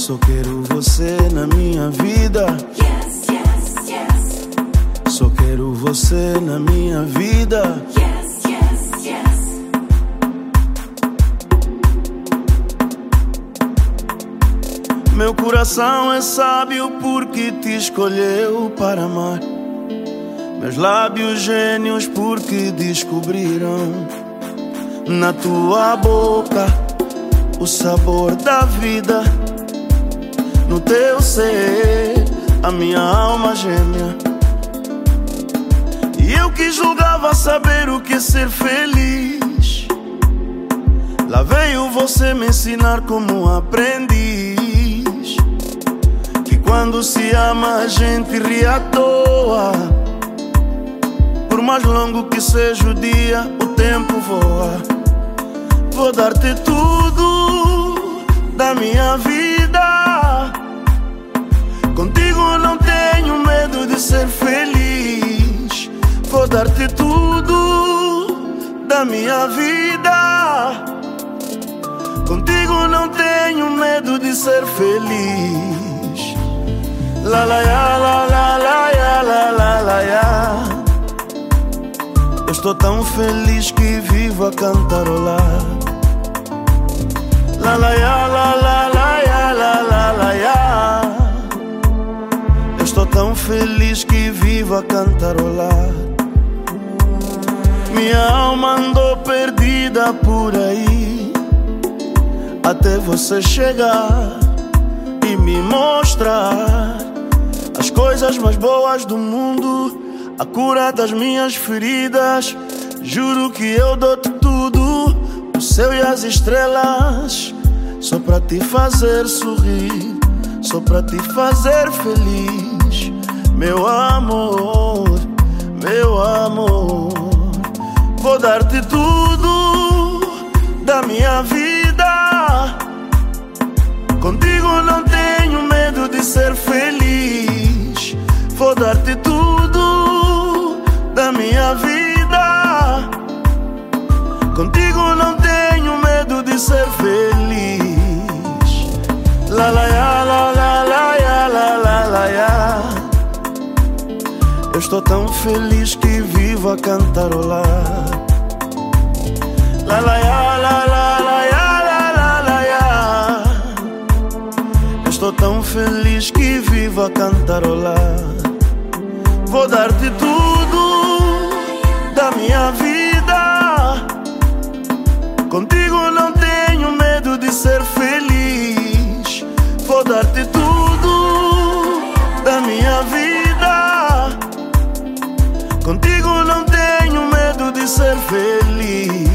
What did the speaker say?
Só quero você na minha vida. Yes, yes, yes. Só quero você na minha vida. Yes, yes, yes. Meu coração é sábio porque te escolheu para amar. Meus lábios gênios porque descobriram na tua boca o sabor da vida. No teu ser, a minha alma gêmea. E eu que julgava saber o que é ser feliz, lá veio você me ensinar como aprendiz. Que quando se ama a gente ri à toa. Por mais longo que seja o dia, o tempo voa. Vou dar-te tudo da minha vida. Contigo não tenho medo de ser feliz. Vou dar-te tudo da minha vida. Contigo não tenho medo de ser feliz. La la ya, la la la ya, la la la ya. Eu estou tão feliz que vivo a cantarolar. La la ya, la la la ya, la la la ya. Eu estou tão feliz que vivo a cantarolar. Minha alma andou perdida por aí, até você chegar e me mostrar as coisas mais boas do mundo, a cura das minhas feridas. Juro que eu dou-te tudo, o céu e as estrelas, só pra te fazer sorrir, só pra te fazer feliz. Meu amor, meu amor. Vou dar-te tudo da minha vida. Contigo não tenho medo de ser feliz. Vou dar-te tudo da minha vida. Contigo não tenho medo de ser feliz. La la ya, la la la ya, la la la ya. Eu estou tão feliz que vivo a cantarolar. La la ya, la la la ya, la la la ya. Eu estou tão feliz que vivo a cantarolar. Vou dar-te tudo da minha vida. Contigo não tenho medo de ser feliz. Vou dar-te tudo da minha vida. Contigo não tenho medo de ser feliz.